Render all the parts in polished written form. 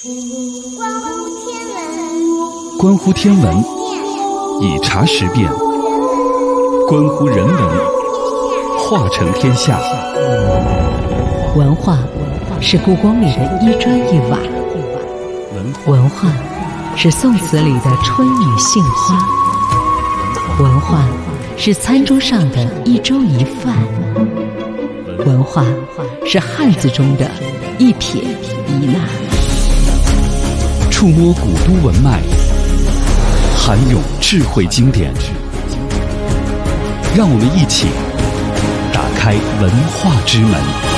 关乎天文，以察时变；关乎人文，化成天下。 文化是故宫里的一砖一瓦，文化是宋词里的春雨杏花，文化是餐桌上的一粥一饭，文化是汉字中的一撇一捺。 触摸古都文脉，涵涌智慧经典，让我们一起打开文化之门。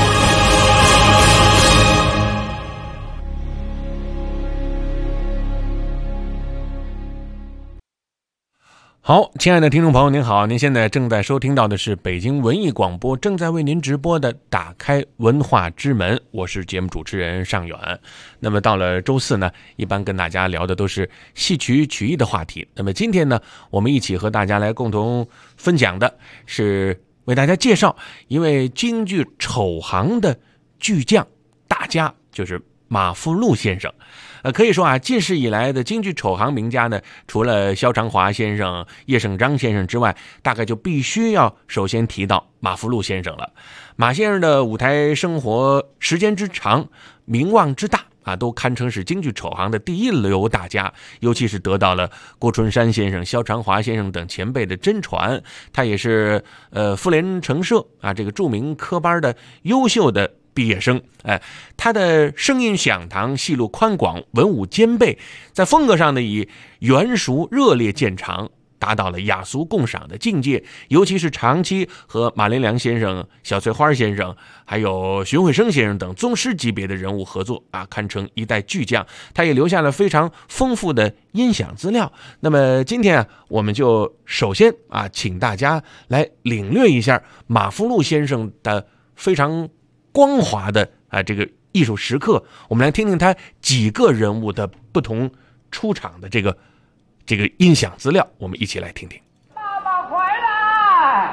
好，亲爱的听众朋友您好，您现在正在收听到的是北京文艺广播正在为您直播的打开文化之门，我是节目主持人尚远。那么到了周四呢，一般跟大家聊的都是戏曲曲艺的话题。那么今天呢，我们一起和大家来共同分享的是为大家介绍一位京剧丑行的巨匠大家，就是马福禄先生。可以说啊，近世以来的京剧丑行名家呢，除了萧长华先生、叶圣章先生之外，大概就必须要首先提到马福禄先生了。马先生的舞台生活时间之长，名望之大啊，都堪称是京剧丑行的第一流大家，尤其是得到了郭春山先生、萧长华先生等前辈的真传。他也是妇联成社啊这个著名科班的优秀的毕业生。他的声音响堂，戏路宽广，文武兼备，在风格上呢以圆熟热烈见长，达到了雅俗共赏的境界。尤其是长期和马连良先生、小翠花先生还有荀慧生先生等宗师级别的人物合作啊，堪称一代巨匠。他也留下了非常丰富的音响资料。那么今天啊，我们就首先啊，请大家来领略一下马福禄先生的非常光华的这个艺术时刻。我们来听听他几个人物的不同出场的这个音响资料，我们一起来听听。 爸爸回来！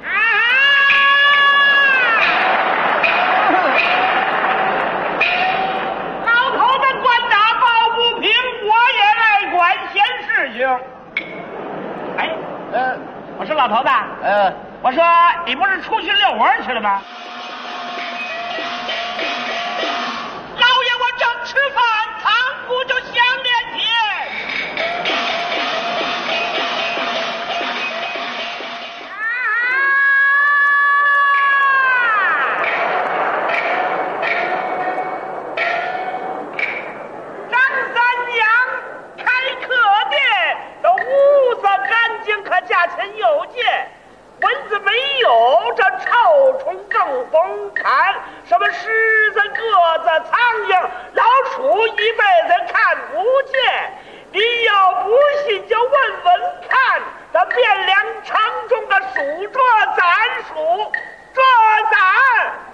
老头子官大抱不平，我也来管闲事情。我说老头子，我说你不是出去遛弯去了吗？正吃饭，堂鼓就响连天。张三娘开客店，都屋子干净，可价钱有借。蚊子没有，这臭虫更甭看，什么狮子、鸽子、苍蝇、老鼠，一辈子看不见。你要不信，就问问看，这汴梁城中的数桌攒数桌攒。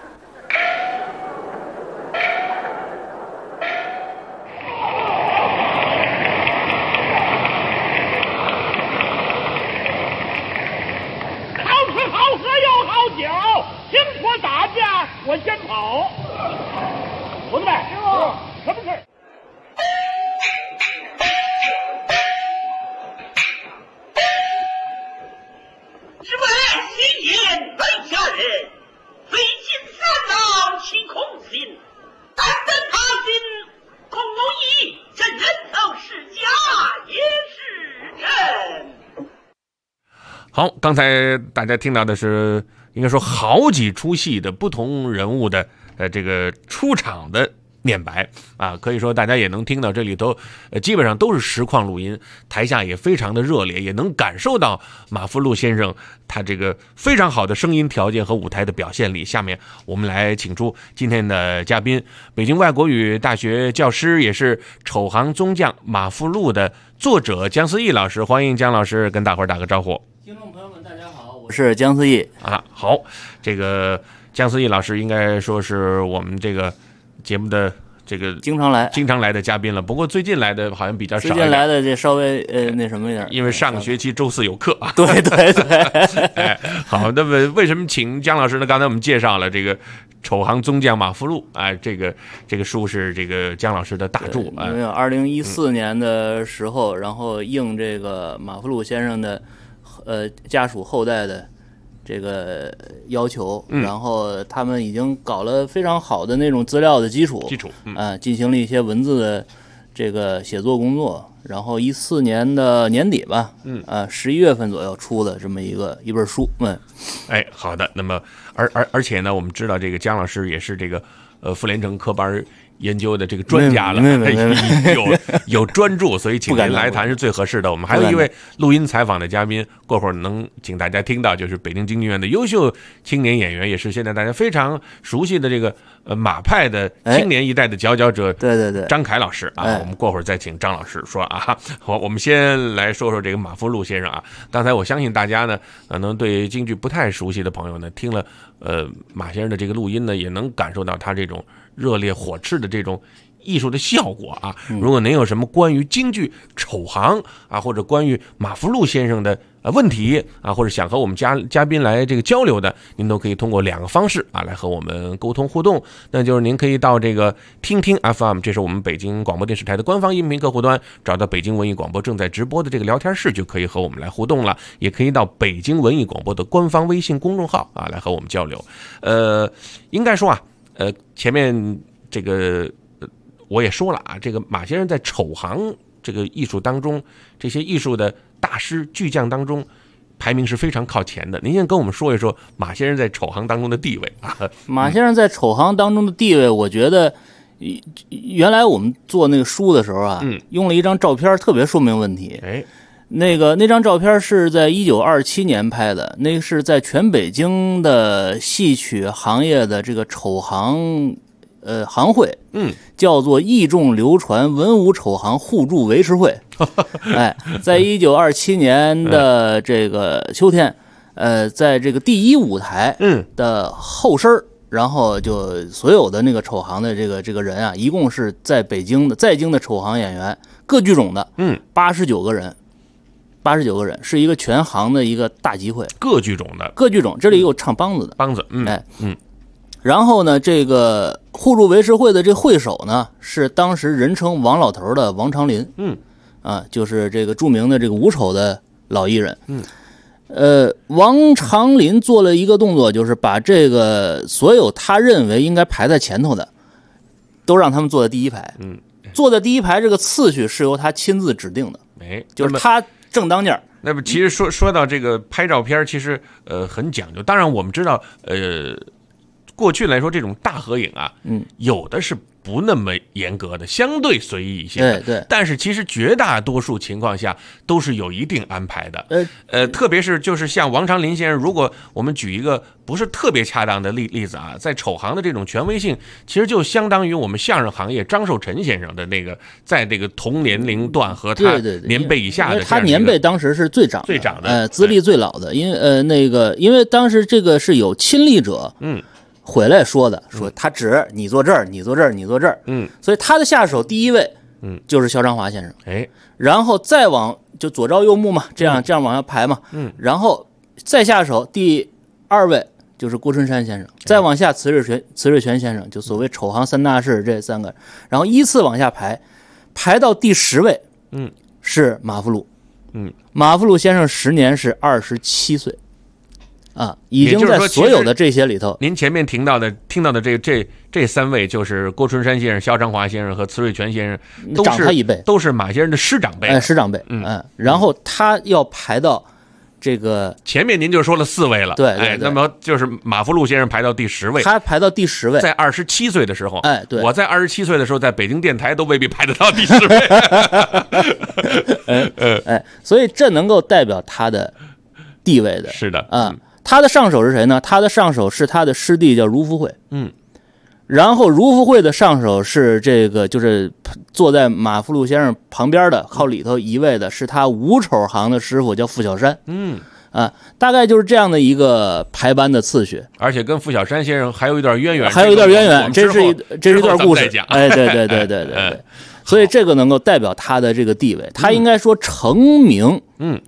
好喝又好酒，听说打架我先跑。伙子们，什么事？是为新年为家人，费尽三郎起空心，但等他心空无益，这人头是假也是真。 好，刚才大家听到的是应该说好几出戏的不同人物的这个出场的念白啊，可以说大家也能听到这里头基本上都是实况录音，台下也非常的热烈，也能感受到马福禄先生他这个非常好的声音条件和舞台的表现力。下面我们来请出今天的嘉宾，北京外国语大学教师，也是丑行宗匠马福禄的作者姜思义老师。欢迎姜老师跟大伙儿打个招呼。 听众朋友们大家好，我是姜思义啊。好，这个姜思义老师应该说是我们这个节目的这个经常来的嘉宾了，不过最近来的好像比较少一点。 最近来的这稍微那什么一点， 因为上个学期周四有课。 对对对。 好，那么为什么请姜老师呢？刚才我们介绍了这个丑行宗将马福禄啊，这个书是这个姜老师的大著啊。 因为2014年的时候，然后应这个马福禄先生的家属后代的这个要求，然后他们已经搞了非常好的那种资料的基础，进行了一些文字的这个写作工作。然后14年的年底吧，11月份左右出的这么一本书， 哎，好的。那么而且呢，我们知道这个姜老师也是这个傅连城科班研究的这个专家了，有专注，所以请您来谈是最合适的。我们还有一位录音采访的嘉宾，过会儿能请大家听到，就是北京京剧院的优秀青年演员，也是现在大家非常熟悉的这个马派的青年一代的佼佼者， 对， 张凯老师啊。我们过会儿再请张老师说啊。好，我们先来说说这个马福禄先生啊。刚才我相信大家呢，可能对京剧不太熟悉的朋友呢，听了马先生的这个录音呢，也能感受到他这种热烈火炽的这种艺术的效果啊。如果您有什么关于京剧丑行啊，或者关于马福禄先生的问题啊，或者想和我们嘉宾来这个交流的，您都可以通过2个方式啊来和我们沟通互动。那就是您可以到这个听听 FM， 这是我们北京广播电视台的官方音频客户端，找到北京文艺广播正在直播的这个聊天室，就可以和我们来互动了。也可以到北京文艺广播的官方微信公众号啊来和我们交流。应该说啊，前面这个我也说了啊，这个马先生在丑行这个艺术当中，这些艺术的大师巨匠当中排名是非常靠前的。您先跟我们说一说马先生在丑行当中的地位啊。 马先生在丑行当中的地位，我觉得原来我们做那个书的时候啊，用了一张照片特别说明问题。那张照片是在1927年拍的，那是在全北京的戏曲行业的这个丑行行会，叫做义众流传文武丑行互助维持会。在1927年的这个秋天，在这个第一舞台的后身，然后就所有的那个丑行的这个人啊，一共是在京的丑行演员各剧种的89个人。89个人是一个全行的一个大集会，各剧种，这里有唱梆子的，然后呢，这个互助维持会的这会首呢，是当时人称王老头的王长林，就是这个著名的这个武丑的老艺人，王长林做了一个动作，就是把这个所有他认为应该排在前头的，都让他们坐在第一排，坐在第一排这个次序是由他亲自指定的，就是他正当间。 那么其实说到这个拍照片，其实很讲究。当然我们知道，过去来说这种大合影啊，有的是不那么严格的，相对随意一些的。 对。 但是其实绝大多数情况下都是有一定安排的。特别是就是像王长林先生，如果我们举一个不是特别恰当的例子啊，在丑行的这种权威性，其实就相当于我们相声行业张寿臣先生的那个，在这个同年龄段和他年辈以下的， 他年辈当时是最长的，资历最老的，因为当时这个是有亲历者，回来说他指你坐这儿，你坐这儿，你坐这儿，所以他的下手第一位，就是萧章华先生，然后再往就左照右目嘛，这样往下排嘛，然后再下手第2位就是郭春山先生，再往下慈瑞全先生，就所谓丑行3大士这3个，然后依次往下排到第10位，是马福禄，马福禄先生时年是27岁。已经在所有的这些里头， 您前面听到的这3位就是郭春山先生、萧章华先生和慈瑞全先生， 长他一辈， 都是马先生的师长辈， 师长辈。然后他要排到这个前面您就说了4位了， 对， 那么就是马福禄先生排到第10位， 他排到第10位， 在27岁的时候， 对， 我在27岁的时候，在北京电台都未必排得到第10 位，所以这能够代表他的地位的， 是的， 他的上手是谁呢？他的上手是他的师弟叫如福会，然后如福会的上手是这个，就是坐在马福禄先生旁边的靠里头一位的是他武丑行的师傅叫傅小山，大概就是这样的一个排班的次序， 而且跟傅小山先生还有一段渊源， 这是一段故事，对，所以这个能够代表他的这个地位，他应该说成名，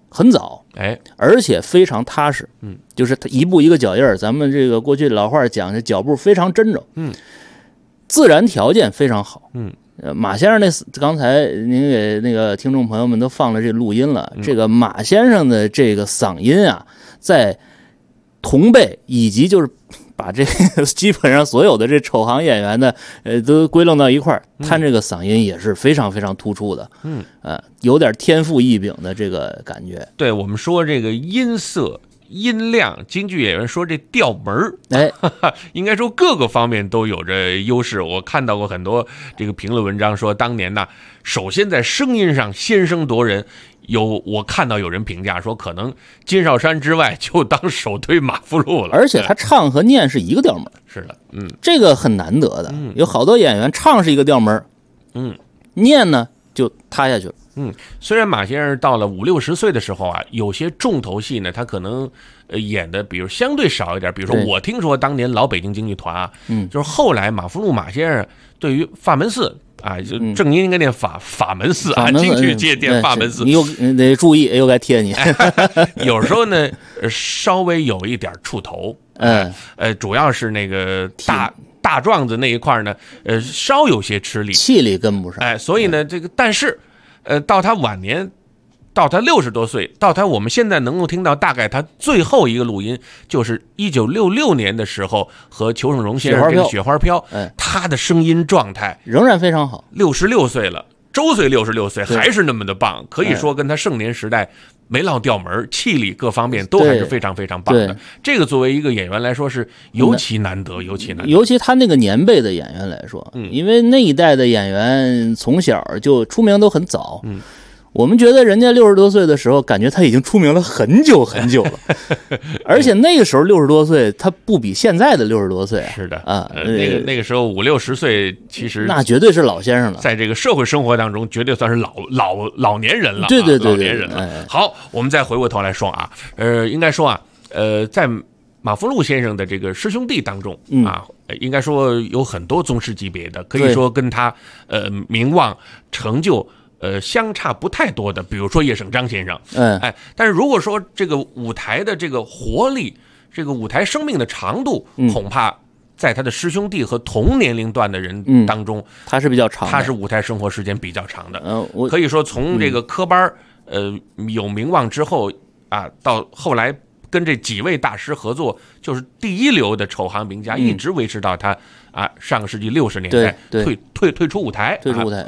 很早，而且非常踏实，就是他一步一个脚印儿，咱们这个过去老话讲，这脚步非常真整，自然条件非常好，马先生刚才您给那个听众朋友们都放了这录音了，这个马先生的这个嗓音啊，在同辈以及就是把这个基本上所有的这丑行演员的都归拢到一块儿，他这个嗓音也是非常非常突出的，有点天赋异禀的这个感觉。 对，我们说这个音色。音量，京剧演员说这调门儿，应该说各个方面都有着优势。我看到过很多这个评论文章说，当年呢，首先在声音上先声夺人，我看到有人评价说，可能金少山之外就当首推马福禄了。 而且他唱和念是一个调门， 是的， 这个很难得的。有好多演员唱是一个调门，念呢就塌下去了。 虽然马先生到了50、60岁的时候啊，有些重头戏呢，他可能演的比如相对少一点。比如说，我听说当年老北京京剧团啊，就是后来马福禄马先生对于法门寺啊，就正音应该念法门寺啊，京剧界念法门寺， 你又得注意，又该贴你。 有时候呢，稍微有一点触头，主要是那个大壮子那一块呢，稍有些吃力， 气力跟不上， 所以呢，这个但是。到他晚年，到他60多岁，到他我们现在能够听到大概他最后一个录音，就是1966年的时候和裘盛戎先生这个《雪花飘》，他的声音状态仍然非常好。 66岁了，周岁66岁还是那么的棒，可以说跟他盛年时代没落调门，气力各方面都还是非常非常棒的。这个作为一个演员来说是尤其难得，尤其他那个年辈的演员来说，因为那一代的演员从小就出名都很早，我们觉得人家60多岁的时候，感觉他已经出名了很久很久了，而且那个时候60多岁，他不比现在的60多岁。 是的啊，那个时候50、60岁，其实那绝对是老先生了， 在这个社会生活当中，绝对算是老年人了。 对， 老年人了。好，我们再回过头来说啊，应该说啊，在马福禄先生的这个师兄弟当中啊，应该说有很多宗师级别的，可以说跟他名望成就。相差不太多的，比如说叶圣章先生，但是如果说这个舞台的这个活力，这个舞台生命的长度，恐怕在他的师兄弟和同年龄段的人当中， 他是比较长的， 他是舞台生活时间比较长的。可以说从这个科班有名望之后啊，到后来跟这几位大师合作，就是第一流的丑行名家，一直维持到他啊上个世纪60年代退出舞台，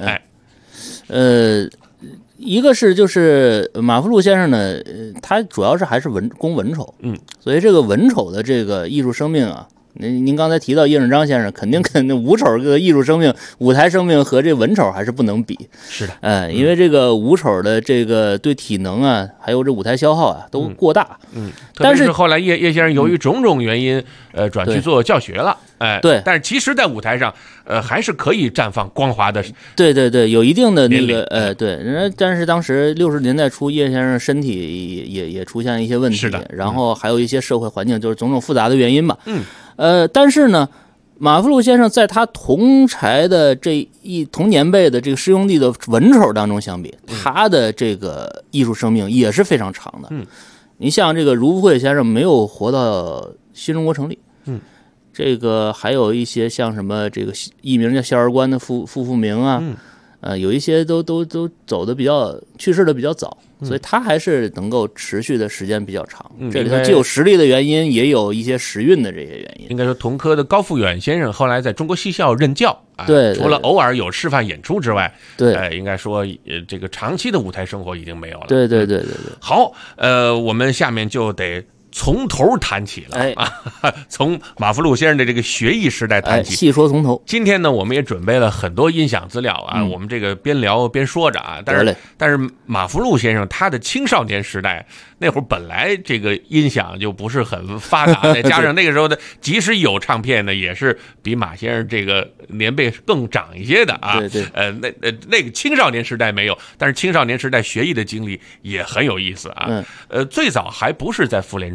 一个是就是马福禄先生呢，他主要是还是攻文丑，所以这个文丑的这个艺术生命啊，您刚才提到叶圣章先生，肯定跟武丑这个艺术生命、舞台生命和这文丑还是不能比。 是的， 因为这个武丑的这个对体能啊，还有这舞台消耗啊，都过大。 但是后来叶先生由于种种原因，转去做教学了。 对， 但是其实，在舞台上，还是可以绽放光华的。 对，有一定的那个，对。但是当时60年代初，叶先生身体也出现一些问题， 是的。 然后还有一些社会环境，就是种种复杂的原因吧。但是呢，马福禄先生在他同台的同年辈的这个师兄弟的文丑当中相比，他的这个艺术生命也是非常长的。你像这个卢福会先生没有活到新中国成立。这个还有一些像什么这个艺名叫萧儿官的傅明啊，有一些都走的去世的比较早，所以他还是能够持续的时间比较长。这里头既有实力的原因，也有一些时运的这些原因。 应该说，同科的高富远先生后来在中国戏校任教， 对， 除了偶尔有示范演出之外， 对， 应该说这个长期的舞台生活已经没有了。 对。 好，我们下面就得。从头谈起了从马福禄先生的这个学艺时代谈起， 细说从头。 今天呢，我们也准备了很多音响资料啊，我们这个边聊边说着啊。但是马福禄先生他的青少年时代那会儿本来这个音响就不是很发达，再加上那个时候的即使有唱片呢，也是比马先生这个年辈更长一些的啊。 对， 那个青少年时代没有，但是青少年时代学艺的经历也很有意思啊。最早还不是在妇联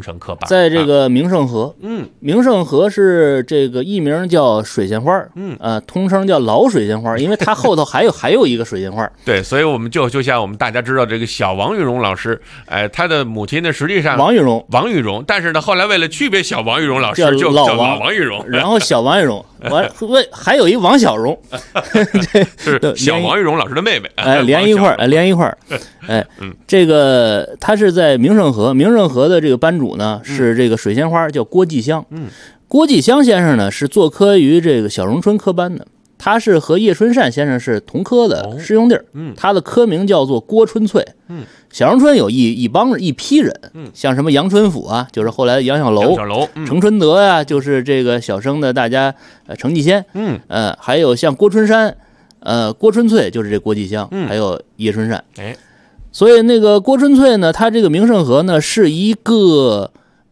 成科班， 在这个明盛河，明盛河是这个艺名叫水仙花，通称叫老水仙花，因为它后头还有一个水仙花。 对，所以我们就像我们大家知道这个小王玉荣老师，他的母亲呢实际上王玉荣，但是呢后来为了区别小王玉荣老师，就叫老王玉荣， 然后小王玉荣，还有一王小荣， 是小王玉荣老师的妹妹， 连一块儿，这个他是在明盛河的这个班主呢是这个水仙花，叫郭继香。郭继香先生呢是做科于这个小荣春科班的，他是和叶春善先生是同科的师兄弟，他的科名叫做郭春翠。小荣春有一批人，像什么杨春甫啊，就是后来的杨小楼，程春德呀，就是这个小生的大家程继先，还有像郭春山，郭春翠就是这郭继香，还有叶春善。所以那个郭春翠呢，他这个明盛河呢是一个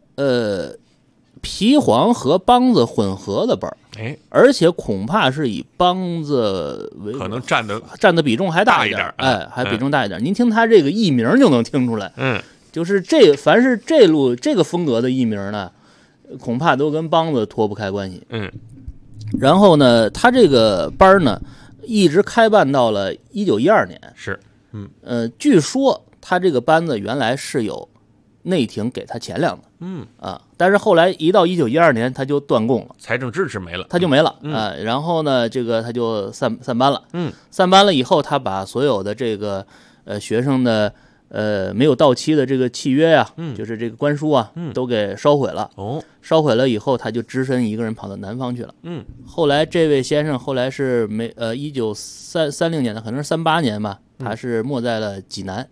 皮黄和梆子混合的班，而且恐怕是以梆子为可能占的比重还大一点，还比重大一点。您听他这个艺名就能听出来，就是凡是这个风格的艺名呢，恐怕都跟梆子脱不开关系。然后呢，他这个班呢一直开办到了1912年， 是， 据说他这个班子原来是有内廷给他钱粮的，但是后来一到1912年他就断供了， 财政支持没了， 他就没了，然后呢，这个他就散班了，散班了以后，他把所有的这个学生的没有到期的这个契约啊，就是这个官书啊，都给烧毁了。烧毁了以后，他就只身一个人跑到南方去了。后来这位先生后来是1930年的，可能是38年吧，他是没在了济南。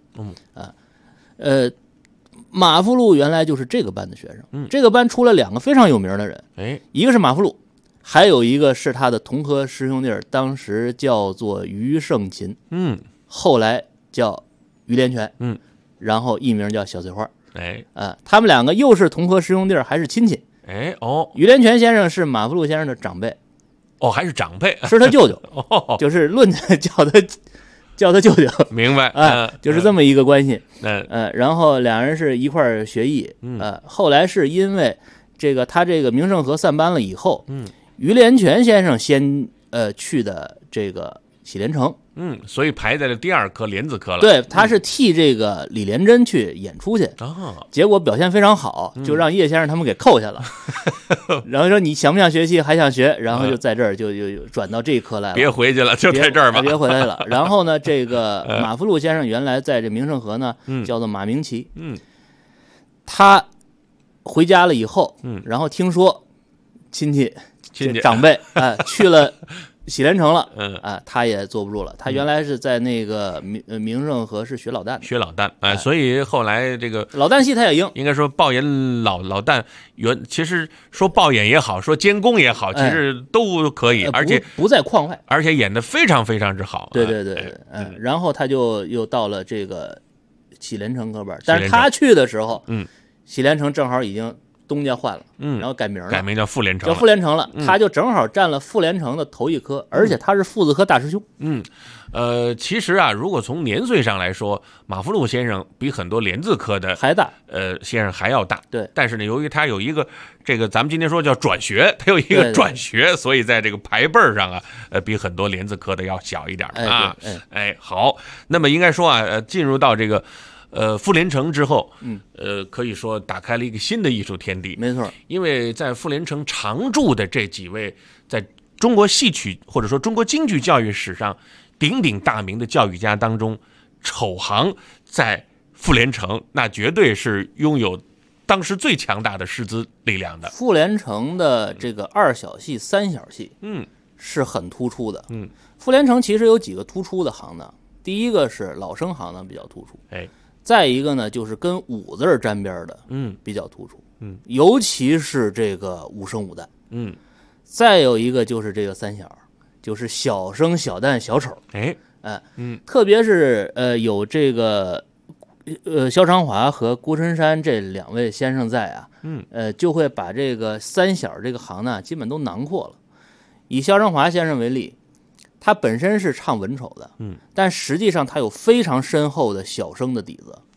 马福禄原来就是这个班的学生，这个班出了2个非常有名的人，一个是马福禄，还有一个是他的同科师兄弟，当时叫做于盛勤，后来叫于连泉，然后艺名叫小翠花，他们2个又是同科师兄弟，还是亲戚，于连泉先生是马福禄先生的长辈， 还是长辈， 是他舅舅，就是论叫他舅舅， 明白， 就是这么一个关系，然后2人是一块儿学艺，后来是因为他这个明盛河散班了以后，于连泉先生先去的这个喜连城， 所以排在了第2科莲子科了。 对，他是替这个李连珍去演出去，结果表现非常好，就让叶先生他们给扣下了。然后说你想不想学戏，还想学，然后就在这儿就转到这一科来了。 别回去了，就在这儿吧， 别回来了。然后呢，这个马福禄先生原来在这明盛河呢，叫做马明奇，他回家了以后，然后听说亲戚长辈去了喜连城了，他也坐不住了。他原来是在那个明盛河是学老旦， 所以后来这个老旦戏他也应该说报演老旦其实说报演也好，说监工也好，其实都可以，而且不在框外， 而且演得非常非常之好。 对，然后他就又到了这个喜连城科班，但是他去的时候，喜连城正好已经东家换了，然后改名叫傅连城， 了，他就正好占了傅连城的头一科，而且他是父子科大师兄。 其实啊，如果从年岁上来说，马福禄先生比很多莲字科的还大， 先生还要大。 对， 但是呢，由于他有一个这个咱们今天说叫转学，他有一个转学，所以在这个排辈上啊，比很多莲字科的要小一点啊。好，那么应该说啊，进入到这个傅连城之后，可以说打开了一个新的艺术天地。 没错， 因为在傅连城常驻的这几位，在中国戏曲或者说中国京剧教育史上鼎鼎大名的教育家当中，丑行在傅连城那绝对是拥有当时最强大的师资力量的。 傅连城的这个2小戏、3小戏，是很突出的。傅连城其实有几个突出的行当，第一个是老生行当比较突出，再一个呢就是跟武字沾边的，比较突出，尤其是这个武生武旦，再有一个就是这个3小，就是小生、小旦、小丑，特别是有这个萧长华和郭春山这2位先生在啊，就会把这个3小这个行呢基本都囊括了。以萧长华先生为例，他本身是唱文丑的，但实际上他有非常深厚的小生的底子，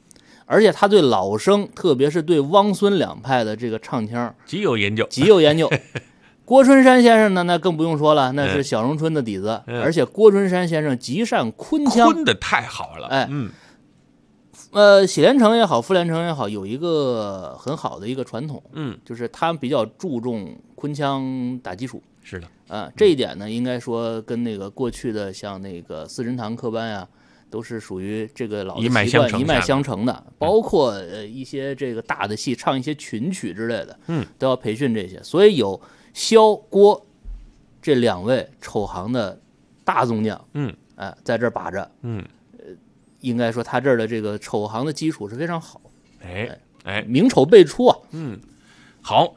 而且他对老生，特别是对汪孙两派的这个唱腔极有研究。 郭春山先生呢，那更不用说了，那是小荣春的底子，而且郭春山先生极善昆腔， 昆的太好了。 喜连城也好，傅连城也好，有一个很好的一个传统，就是他们比较注重昆腔打基础。 是的， 这一点呢，应该说跟那个过去的像那个四神堂科班呀，都是属于这个老的习惯一脉相承的。包括一些这个大的戏，唱一些群曲之类的，都要培训这些。所以有萧郭这两位丑行的大宗将，在这儿把着，应该说他这儿的这个丑行的基础是非常好，名丑辈出啊。 好，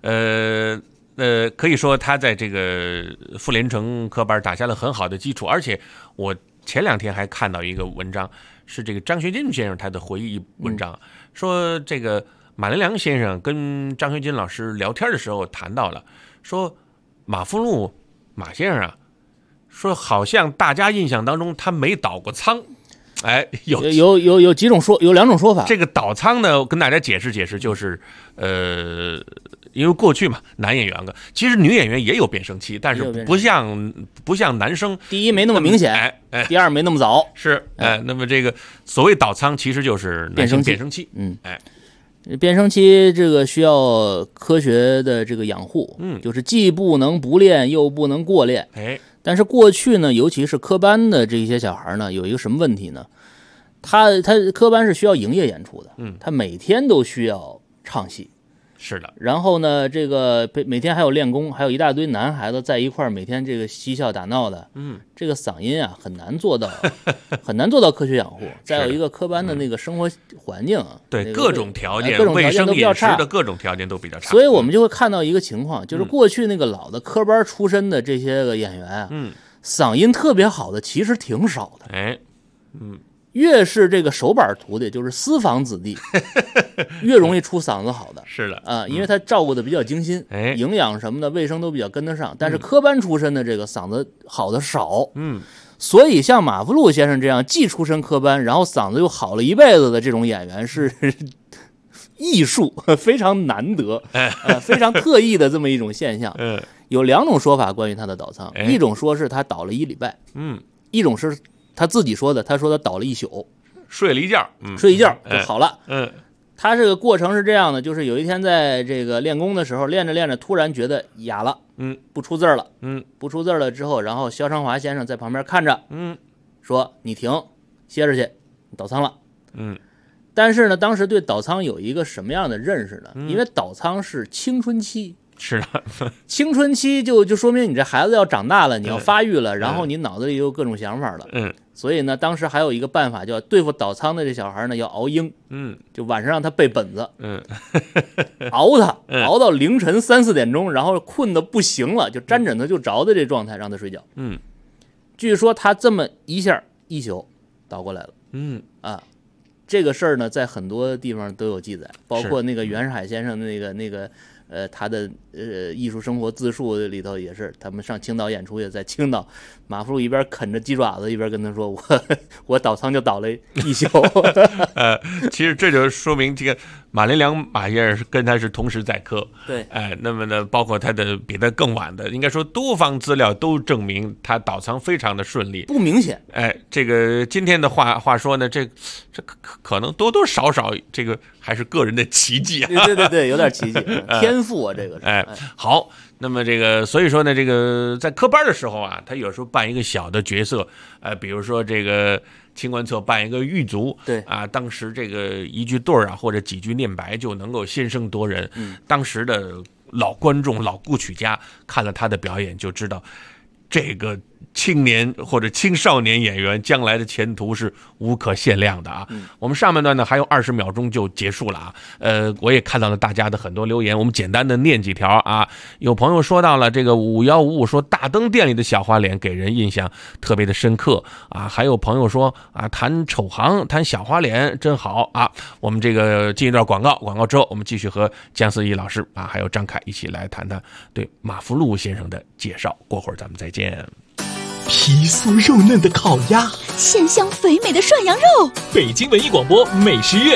可以说他在这个傅连城科班打下了很好的基础，而且我前2天还看到一个文章，是这个张学金先生他的回忆文章，说这个马连良先生跟张学金老师聊天的时候谈到了，说马福禄马先生啊，说好像大家印象当中他没倒过仓。有几种有2种说法。 这个倒仓呢，跟大家解释解释，就是因为过去嘛，男演员其实女演员也有变声期，但是不像男生， 第一没那么明显，第二没那么早。 是，那么这个所谓倒仓，其实就是男性变声期。 变声期这个需要科学的这个养护，就是既不能不练，又不能过练。但是过去呢，尤其是科班的这些小孩呢，有一个什么问题呢？他科班是需要营业演出的，他每天都需要唱戏。 是的。 然后呢，这个每天还有练功，还有一大堆男孩子在一块儿，每天这个嬉笑打闹的，这个嗓音啊很难做到科学养护。再有一个科班的那个生活环境， 对，各种条件， 卫生饮食的各种条件都比较差。 所以我们就会看到一个情况，就是过去那个老的科班出身的这些个演员啊，嗓音特别好的其实挺少的。越是这个手板徒弟，就是私房子弟，越容易出嗓子好的。 是的因为他照顾的比较精心，营养什么的，卫生都比较跟得上。但是科班出身的这个嗓子好的少，所以像马福禄先生这样既出身科班，然后嗓子又好了一辈子的这种演员是艺术，非常难得，非常特异的这么一种现象。有2种说法关于他的倒仓，一种说是他倒了1礼拜，一种是他自己说的，他说他倒了1宿， 睡了一觉， 睡一觉就好了。他这个过程是这样的，就是有一天在这个练功的时候，练着练着突然觉得哑了，不出字了，不出字了之后，然后萧昌华先生在旁边看着，说你停，歇着去，你倒仓了。但是呢，当时对倒仓有一个什么样的认识呢？因为倒仓是青春期。 是的， 青春期就说明你这孩子要长大了，你要发育了，然后你脑子里有各种想法了。所以呢，当时还有一个办法，叫对付倒仓的这小孩呢，要熬鹰。就晚上让他背本子，熬他，熬到凌晨3、4点钟，然后困得不行了，就沾枕头就着的这状态让他睡觉。据说他这么一下1宿倒过来了。这个事儿呢，在很多地方都有记载，包括那个袁世海先生那个他的艺术生活自述里头也是，他们上青岛演出也在青岛，马福禄一边啃着鸡爪子一边跟他说，我倒仓就倒了1宿。 其实这就说明这个马连良马先生跟他是同时在科。 对， 那么呢，包括他的比他更晚的，应该说多方资料都证明他倒仓非常的顺利， 不明显。 这个今天的话说呢，这可能多多少少这个还是个人的奇迹啊。 对，有点奇迹，天赋啊，这个是。 好，那么这个所以说呢，这个在科班的时候啊，他有时候扮一个小的角色，比如说这个清官侧扮一个狱卒， 对啊，当时这个一句对啊或者几句念白就能够先声夺人。当时的老观众、老故曲家看了他的表演就知道，这个青年或者青少年演员将来的前途是无可限量的啊！我们上半段呢还有20秒钟就结束了啊。我也看到了大家的很多留言，我们简单的念几条啊。有朋友说到了这个5155，说大灯店里的小花脸给人印象特别的深刻啊。还有朋友说啊，谈丑行谈小花脸真好啊。我们这个进一段广告之后，我们继续和姜思义老师啊还有张凯一起来谈谈对马福禄先生的介绍。过会儿咱们再见。 皮酥肉嫩的烤鸭， 鲜香肥美的涮羊肉， 北京文艺广播美食乐，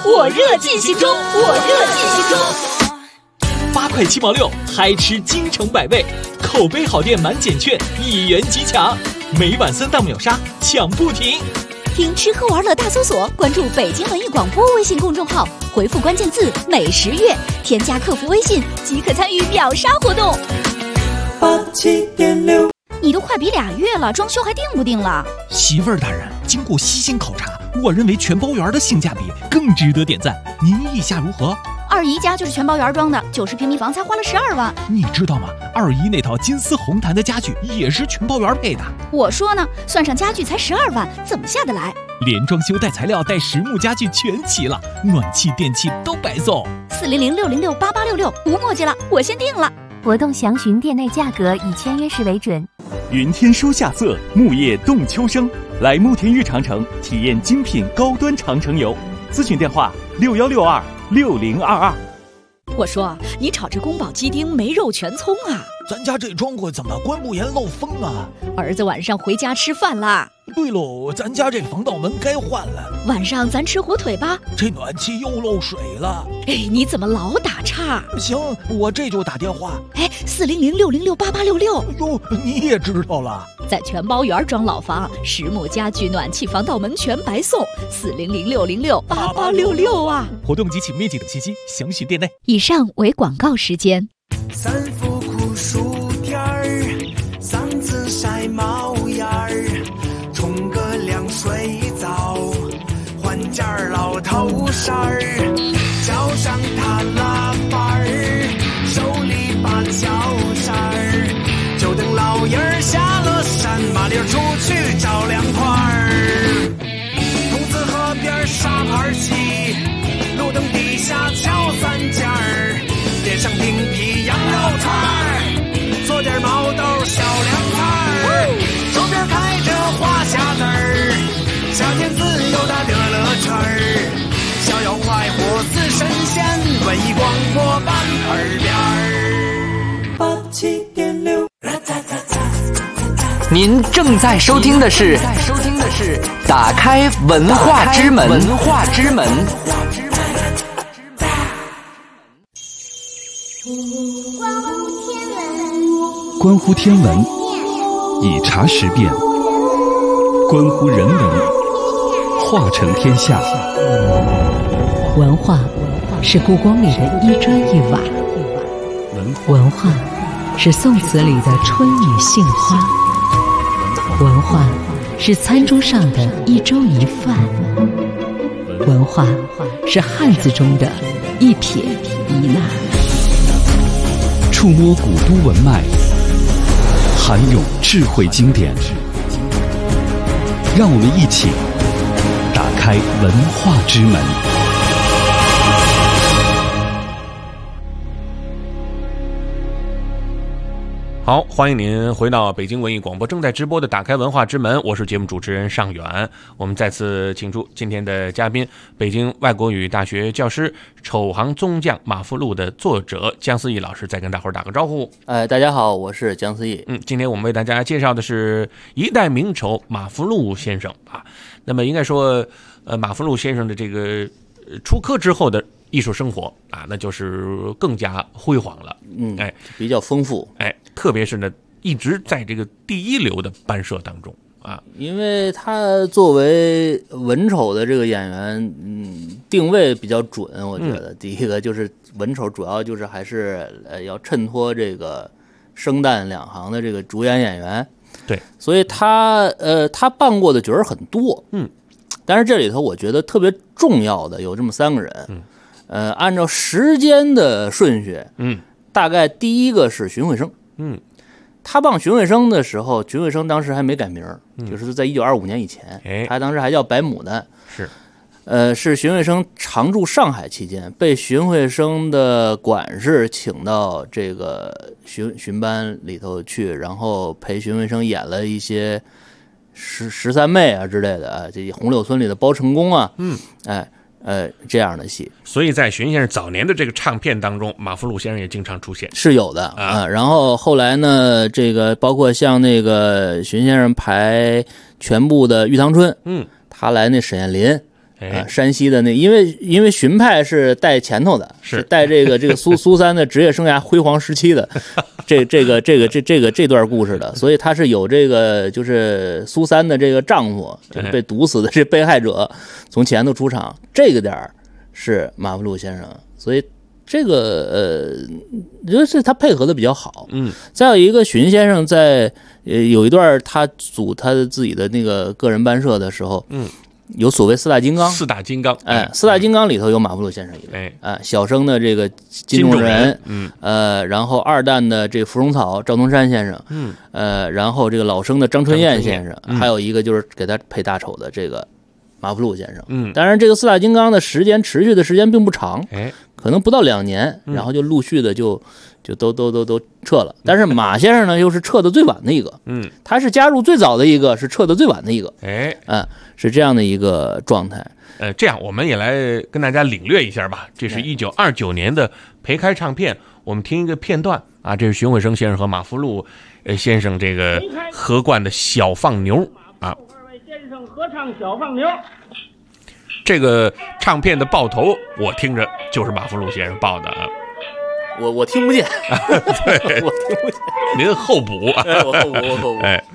火热进行中，火热进行中。 8块7毛6，嗨吃京城百味，口碑好店满减券1元即抢，每晚3档秒杀，抢不停。 听吃喝玩乐大搜索，关注北京文艺广播微信公众号，回复关键字美食月，添加客服微信即可参与秒杀活动。 87.6， 你都快比2月了，装修还定不定了？ 媳妇儿大人，经过细心考察，我认为全包园的性价比更值得点赞，您意下如何？ 二姨家就是全包园装的，90平米房才花了12万。 你知道吗？二姨那套金丝红檀的家具也是全包园配的。 我说呢，算上家具才12万，怎么下得来？ 连装修带材料带实木家具全齐了，暖气电器都白送。 400-606-8866，无墨迹了，我先定了。 活动详询店内价格，以签约时为准。 云天书夏色，木叶动秋生。来慕田峪长城体验精品高端长城游，咨询电话61626022。 我说你炒这宫保鸡丁没肉全葱啊？ 咱家这窗户怎么关不严漏风啊？ 儿子晚上回家吃饭啦。 对喽，咱家这防盗门该换了。 晚上咱吃火腿吧。 这暖气又漏水了。 哎，你怎么老打岔？ 行，我这就打电话。 哎，400-606-8866。 哟，你也知道了。 在全包园装老房，实木家具、暖气、防盗门全白送。400-606-8866啊！ 活动及其面积等信息详询店内。 以上为广告时间。 3伏酷暑天儿，嗓子晒冒烟儿，冲个凉水澡，换件老头衫儿，脚上踏拉板儿，手里把脚扇儿，就等老爷儿下了山，麻溜出去找凉快儿。筒子河边沙盘棋，路灯底下敲3件儿，点上冰皮羊肉串儿，做点毛豆小凉菜儿，周边开着花匣子儿，夏天自由的乐乐圈儿，逍遥快活似神仙，文艺广播办耳边儿。87.6， 您正在收听的是打开文化之门，文化之门。 关乎天文，以茶识变；关乎人文，化成天下。 文化是故宫里的一砖一瓦，文化是宋词里的春雨杏花，文化是餐桌上的一粥一饭，文化是汉字中的一撇一捺。 触摸古都文脉，涵涌智慧经典，让我们一起打开文化之门。 好，欢迎您回到北京文艺广播正在直播的打开文化之门，我是节目主持人尚远。我们再次请出今天的嘉宾，北京外国语大学教师，丑行宗匠马福禄的作者姜思义老师，再跟大伙儿打个招呼。 大家好，我是姜思义。 今天我们为大家介绍的是一代名丑马福禄先生啊。那么应该说，马福禄先生的这个出科之后的艺术生活啊，那就是更加辉煌了。 比较丰富。 特别是呢，一直在这个第一流的班社当中啊。 因为他作为文丑的这个演员，定位比较准，我觉得。第一个就是文丑，主要就是还是要衬托这个生旦两行的这个主演演员。 对， 所以他扮过的角儿很多。但是这里头我觉得特别重要的有这么3个人。按照时间的顺序，大概第一个是荀慧生。他扮荀慧生的时候，荀慧生当时还没改名，就是在1925年以前，他当时还叫白牡丹。是荀慧生常驻上海期间，被荀慧生的管事请到这个荀班里头去，然后陪荀慧生演了一些十三妹啊之类的啊，这红柳村里的包成功啊，这样的戏。 所以在荀先生早年的这个唱片当中，马福禄先生也经常出现， 是有的啊。然后后来呢，这个包括像那个荀先生排全部的《玉堂春》，他来那沈燕林， 山西的因为荀派是带前头的，是带这个苏三的职业生涯辉煌时期的这段故事的，所以他是有这个就是苏三的这个丈夫被毒死的这被害者从前头出场，这个点儿是马福禄先生，所以这个就是他配合的比较好。再有一个荀先生在有一段他组他自己的那个个人班社的时候，有所谓四大金刚，四大金刚里头有马福禄先生一位，小生的这个金仲仁，然后二旦的这芙蓉草赵东山先生，然后这个老生的张春燕先生，还有一个就是给他配大丑的这个马福禄先生。当然这个四大金刚的持续的时间并不长，可能不到2年，然后就陆续的就都撤了。但是马先生呢，又是撤的最晚的一个，他是加入最早的一个，是撤的最晚的一个，是这样的一个状态。 这样我们也来跟大家领略一下吧。这是1929年的培开唱片，我们听一个片段啊，这是荀慧生先生和马福禄先生这个合贯的《小放牛》啊。 二位先生合唱《小放牛》。 这个唱片的爆头，我听着就是马福禄先生爆的啊。 我听不见， 对， 我听不见。 您后补， 我后补。 哎。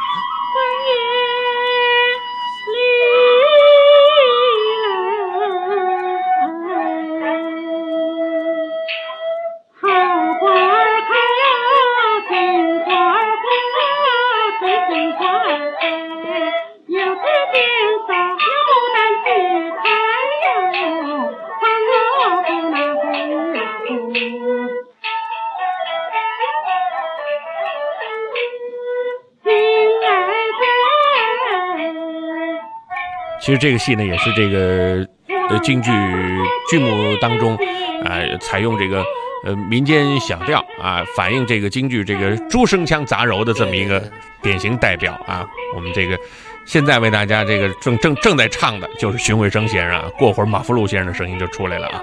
其实这个戏呢，也是这个京剧剧目当中采用这个民间响调啊，反映这个京剧这个诸声腔杂糅的这么一个典型代表啊。我们这个现在为大家这个正在唱的就是荀慧生先生啊，过会儿马福禄先生的声音就出来了啊。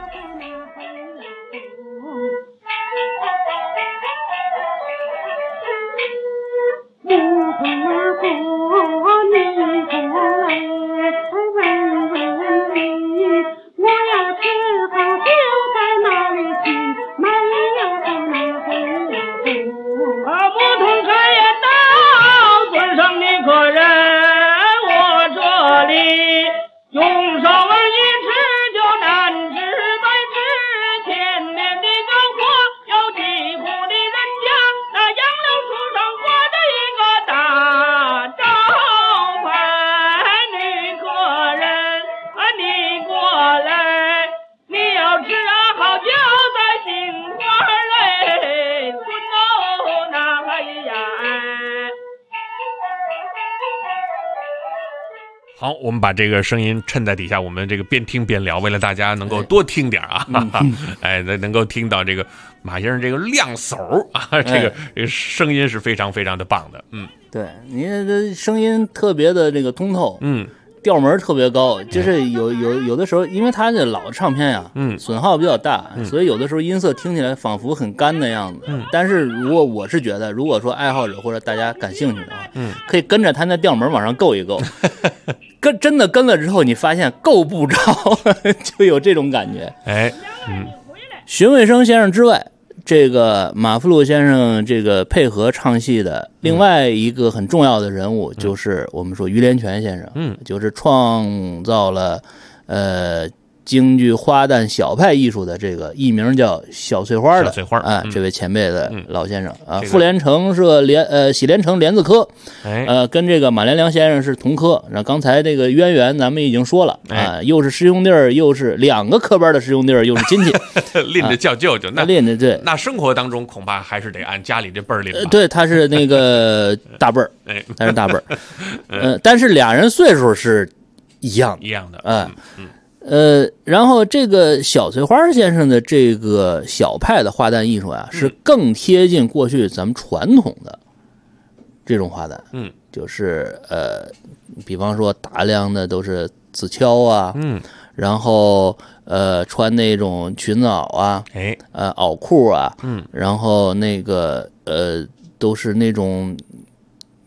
好，我们把这个声音衬在底下，我们这个边听边聊，为了大家能够多听点啊，能够听到这个马先生这个亮手啊，这个声音是非常非常的棒的。 对，您的声音特别的这个通透，调门特别高，就是有的时候，因为他这老唱片呀，损耗比较大，所以有的时候音色听起来仿佛很干的样子。但是如果我是觉得，如果说爱好者或者大家感兴趣的话，可以跟着他那调门往上够一够。真的跟了之后，你发现够不着，就有这种感觉。荀慧生先生之外，这个马福禄先生这个配合唱戏的另外一个很重要的人物，就是我们说于连泉先生，就是创造了京剧花旦小派艺术的这个艺名叫小翠花的这位前辈的老先生啊，傅连成是喜连成莲子科，跟这个马连良先生是同科。然后刚才这个渊源咱们已经说了啊，又是师兄弟儿，又是2个科班的师兄弟儿，又是亲戚， 拎着叫舅舅，那拎着对， 那生活当中恐怕还是得按家里这辈儿拎。 对，他是那个大辈儿，他是大辈儿，但是俩人岁数是一样的，然后这个小翠花先生的这个小派的花旦艺术啊，是更贴近过去咱们传统的这种花旦，就是比方说大量的都是紫裘啊，然后穿那种裙子袄啊，袄裤啊，然后那个都是那种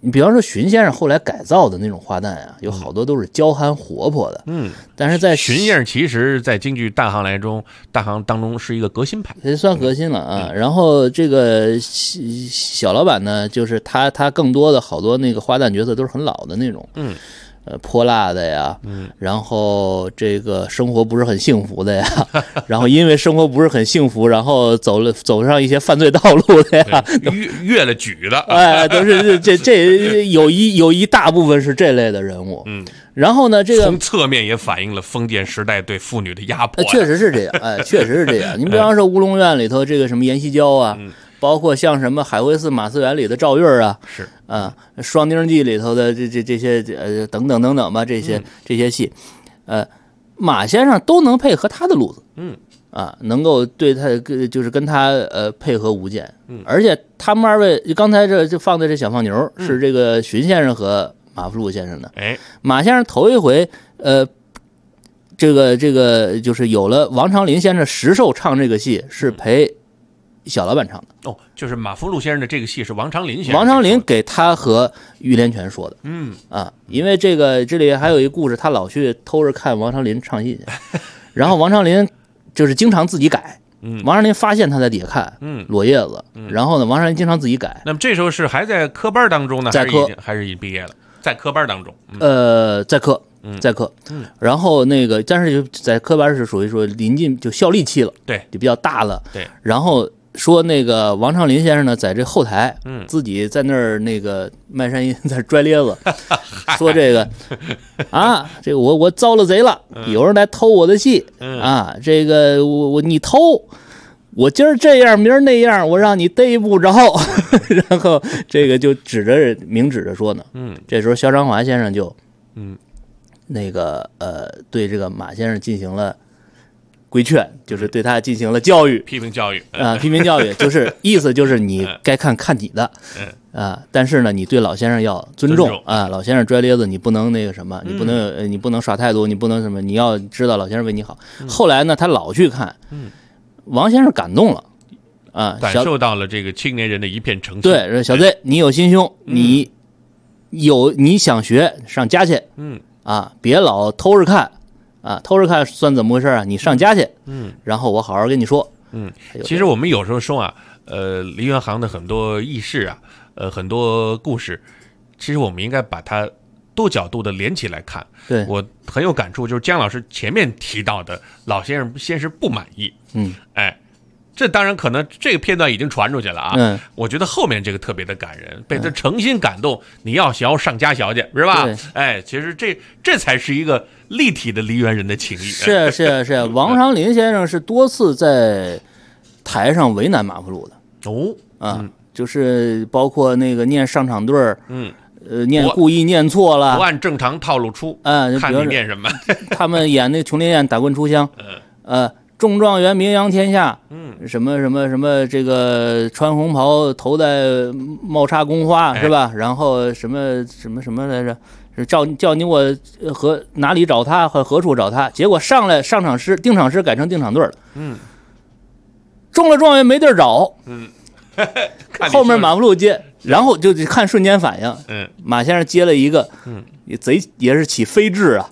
你比方说荀先生后来改造的那种花旦啊，有好多都是娇憨活泼的。但是在荀先生其实在京剧大行当中是一个革新派， 也算革新了啊。然后这个小老板呢，就是他更多的好多那个花旦角色都是很老的那种。泼辣的呀，然后这个生活不是很幸福的呀，然后因为生活不是很幸福，然后走上一些犯罪道路的呀， 越了举的， 哎，都是这有一大部分是这类的人物。然后呢，这个从侧面也反映了封建时代对妇女的压迫。 确实是这样，哎，确实是这样。你比方说乌龙院里头这个什么阎锡娇啊。包括像什么海会寺马思园里的赵玉啊， 是啊，双丁记里头的这些等等吧，这些戏，马先生都能配合他的路子，能够对他就是跟他配合无间，而且他们二位刚才这放的这小放牛是这个荀先生和马福禄先生的，马先生头一回这个就是有了王长林先生实授唱这个戏是陪小老板唱的。 就是马福禄先生的这个戏是王长林先生， 王长林给他和于连泉说的。因为这里还有一故事，他老去偷着看王长林唱戏去，然后王长林就是经常自己改。王长林发现他在底下看，裸叶子，然后呢，王长林经常自己改。 那么这时候是还在科班当中呢，还是已经毕业了？在科班当中，在科，然后那个，但是就在科班是属于说临近就效力期了， 对， 就比较大了， 对， 然后。说那个王长林先生呢，在这后台，自己在那儿那个卖山阴在拽咧子，说这个啊，这个我遭了贼了，有人来偷我的戏啊，这个你偷，我今儿这样明儿那样，我让你逮不着，然后这个就明指着说呢，这时候萧长华先生就那个对这个马先生进行了。规劝，就是对他进行了教育， 批评教育批评教育，就是意思就是你该看你的但是呢，你对老先生要尊重啊，老先生拽咧子，你不能那个什么，你不能耍态度，你不能什么，你要知道老先生为你好。后来呢，他老去看，王先生感动了感受到了这个青年人的一片诚心。 对，小子，你有心胸，你想学，上家去，别老偷着看。偷着看算怎么回事啊？你上家去，然后我好好跟你说。 其实我们有时候说啊，梨园行的很多轶事啊，很多故事，其实我们应该把它多角度的连起来看。 对， 我很有感触，就是姜老师前面提到的老先生先是不满意，这当然可能这个片段已经传出去了啊。我觉得后面这个特别的感人，被他诚心感动。你要学上家学去，是吧？其实这才是一个立体的梨园人的情谊。 是，王长林先生是多次在台上为难马福禄的。就是包括那个念上场对儿，故意念错了， 不按正常套路出，看你念什么。 他们演那个琼林宴打棍出乡，中状元名扬天下，什么这个穿红袍头戴帽插宫花，是吧？然后什么来着？叫你我和哪里找他和何处找他？结果上场诗定场诗改成定场对了，中了状元没地儿找，后面马福禄接，然后就看瞬间反应，马先生接了一个，贼也是起飞智啊，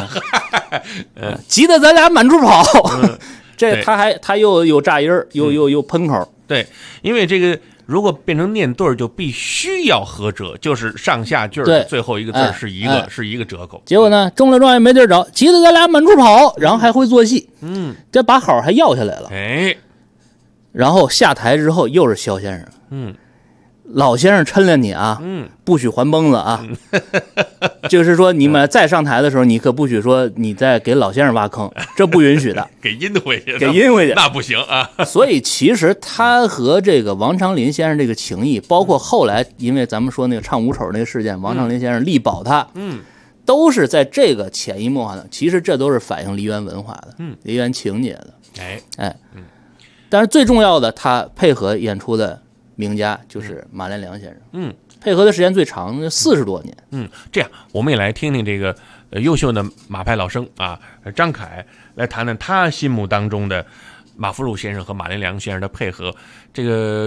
急得咱俩满处跑，这他又有炸音儿，又喷口， 对，因为这个如果变成念对儿，就必须要合辙，就是上下句儿最后一个字是一个折口。 结果呢，中了状元没地儿找，急得咱俩满处跑，然后还会做戏，这把好还要下来了，然后下台之后又是萧先生，老先生抻了你啊，不许还崩子啊，就是说你们再上台的时候，你可不许说你再给老先生挖坑，这不允许的， 给阴回去，那不行啊。 所以其实他和这个王长林先生这个情谊，包括后来因为咱们说那个唱五丑那个事件，王长林先生力保他，都是在这个潜移默化的，其实这都是反映梨园文化的，梨园情节的，但是最重要的，他配合演出的名家就是马连良先生，配合的时间最长，40多年。 这样我们也来听听这个优秀的马派老生啊，张凯来谈谈他心目当中的马福禄先生和马连良先生的配合。这个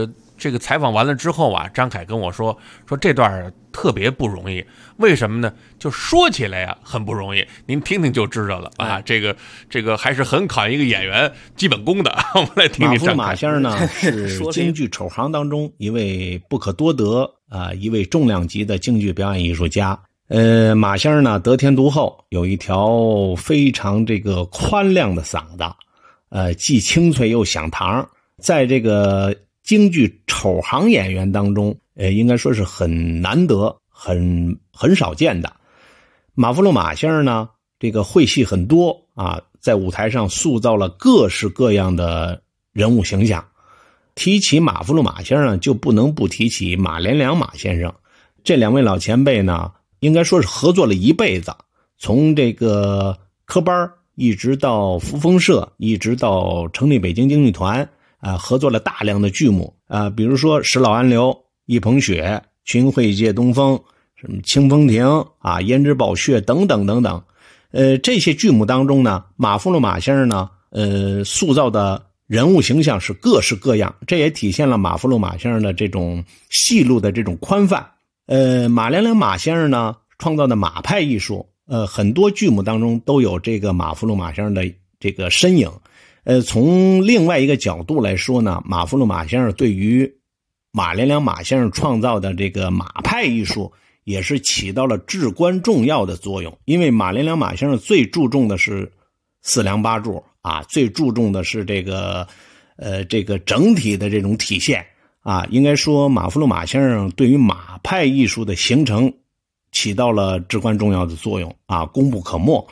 这个采访完了之后啊，张凯跟我说这段特别不容易，为什么呢？就说起来呀很不容易，您听听就知道了啊。这个还是很考验一个演员基本功的。我们来听听张凯。 马夫马先生呢是京剧丑行当中一位不可多得一位重量级的京剧表演艺术家。马先生呢得天独厚，有一条非常这个宽亮的嗓子，既清脆又响堂，在这个京剧丑行演员当中，应该说是很难得、很少见的。马福禄马先生呢，这个会戏很多啊，在舞台上塑造了各式各样的人物形象。提起马福禄马先生，就不能不提起马连良马先生。这两位老前辈呢，应该说是合作了一辈子，从这个科班一直到扶风社，一直到成立北京京剧团。合作了大量的剧目比如说石老安流、一捧雪、群会借东风、什么清风亭胭脂宝穴等等等等。这些剧目当中呢，马福禄马先生呢，塑造的人物形象是各式各样，这也体现了马福禄马先生的这种戏路的这种宽泛。马连良马先生呢，创造的马派艺术，很多剧目当中都有这个马福禄马先生的这个身影。从另外一个角度来说呢，马福禄马先生对于马连良马先生创造的这个马派艺术也是起到了至关重要的作用。因为马连良马先生最注重的是四梁八柱最注重的是这个整体的这种体现应该说马福禄马先生对于马派艺术的形成起到了至关重要的作用功不可没。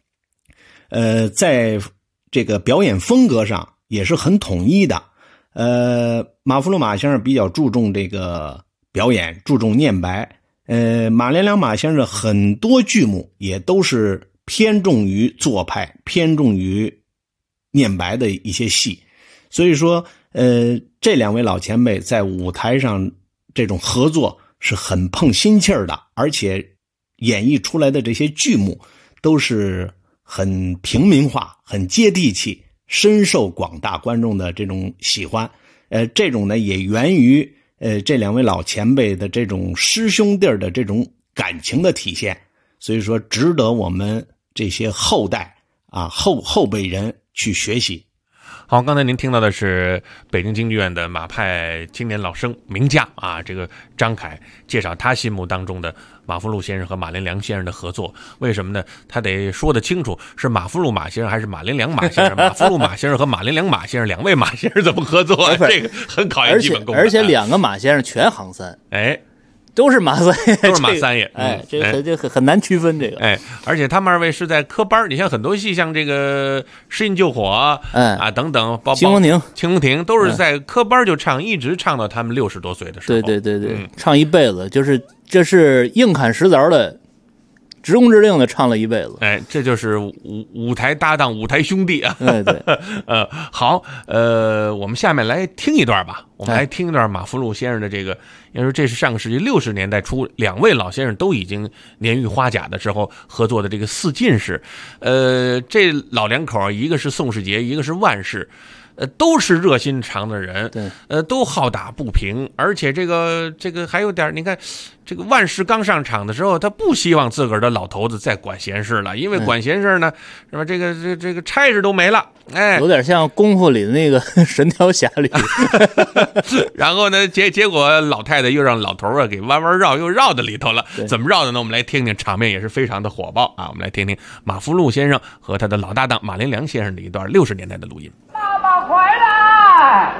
在这个表演风格上也是很统一的。马福禄马先生比较注重这个表演，注重念白。马连良马先生很多剧目也都是偏重于做派，偏重于念白的一些戏。所以说，这两位老前辈在舞台上这种合作是很碰心气儿的，而且演绎出来的这些剧目都是很平民化，很接地气，深受广大观众的这种喜欢。这种呢也源于这两位老前辈的这种师兄弟的这种感情的体现，所以说值得我们这些后代后辈人去学习。 好，刚才您听到的是北京京剧院的马派青年老生名家这个张凯介绍他心目当中的马福禄先生和马连良先生的合作。为什么呢？他得说得清楚，是马福禄马先生还是马连良马先生？马福禄马先生和马连良马先生两位马先生怎么合作？这个很考验基本功。 而且两个马先生全行三，都是马三爷， 都是马三爷， 这很难区分这个。 而且他们二位是在科班，你像很多戏，像这个施印救火等等， 清风亭都是在科班就唱，一直唱到他们60多岁的时候。 对，唱一辈子，这是硬砍实凿的。直工直令的唱了一辈子， 这就是舞台搭档、舞台兄弟啊。 对， 好，我们下面来听一段吧。我们来听一段马福禄先生的这个，要说这是上个世纪60年代初，两位老先生都已经年逾花甲的时候合作的这个四进士。这老两口，一个是宋世杰，一个是万世。都是热心肠的人，都好打不平，而且这个还有点，你看，这个万世刚上场的时候，他不希望自个儿的老头子再管闲事了，因为管闲事呢，是吧？这个差事都没了， 有点像功夫里的那个神雕侠侣。 然后呢，结果老太太又让老头给弯弯绕，又绕到里头了。怎么绕的呢？我们来听听，场面也是非常的火爆啊！我们来听听马福禄先生和他的老搭档马连良先生的一段60年代的录音。 爸爸回来！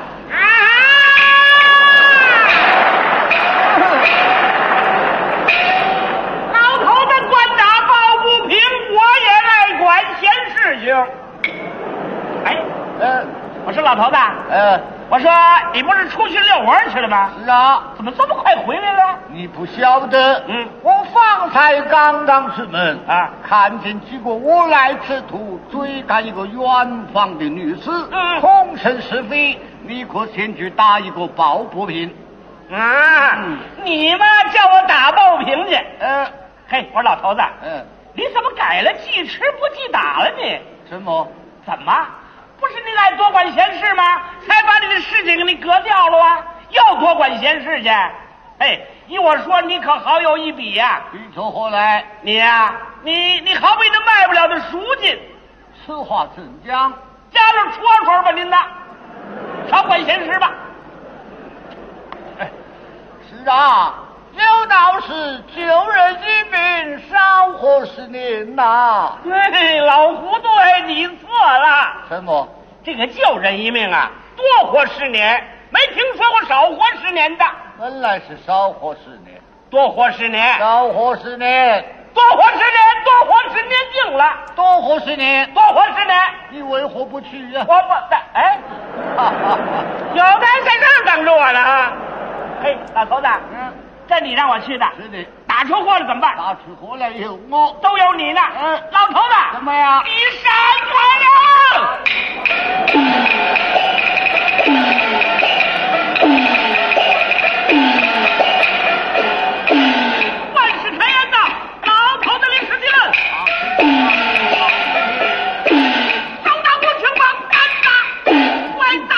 老头子官大抱不平，我也爱管闲事情。我说老头子，我说你不是出去遛弯去了吗？ 是啊。 怎么这么快回来了？ 你不晓得，我方才刚刚出门看见几个无赖之徒追赶一个远方的女子，空称是非，立刻前去打一个抱不平。 你嘛叫我打抱不平去？嘿，我说老头子，你怎么改了记吃不记打了呢？ 什么？ 怎么？不是你爱多管闲事吗？才把你的事情给你割掉了啊！ 又多管闲事去。嘿，依我说，你可好有一笔呀！ 欲求何来？ 你呀，你好比那卖不了的赎金。 此话怎讲？ 加上戳戳吧，您呐，少管闲事吧。 是啊，有道是救人一命少活10年呐。 对，老糊涂，你错了。 什么？ 这个救人一命啊，多活10年，没听说过少活10年的。 本来是少活10年， 多活10年， 少活10年， 多活10年，多活10年定了， 多活10年， 多活10年， 你为何不去啊？ 我不在，有在山上等着我呢啊！嘿，老头子，这你让我去的， 是的， 打出货了怎么办？ 打出货来有我， 都有你呢。老头子， 怎么样？ 你闪开了！万事开恩呐，老头子李世进，手打不情吧，干打，快打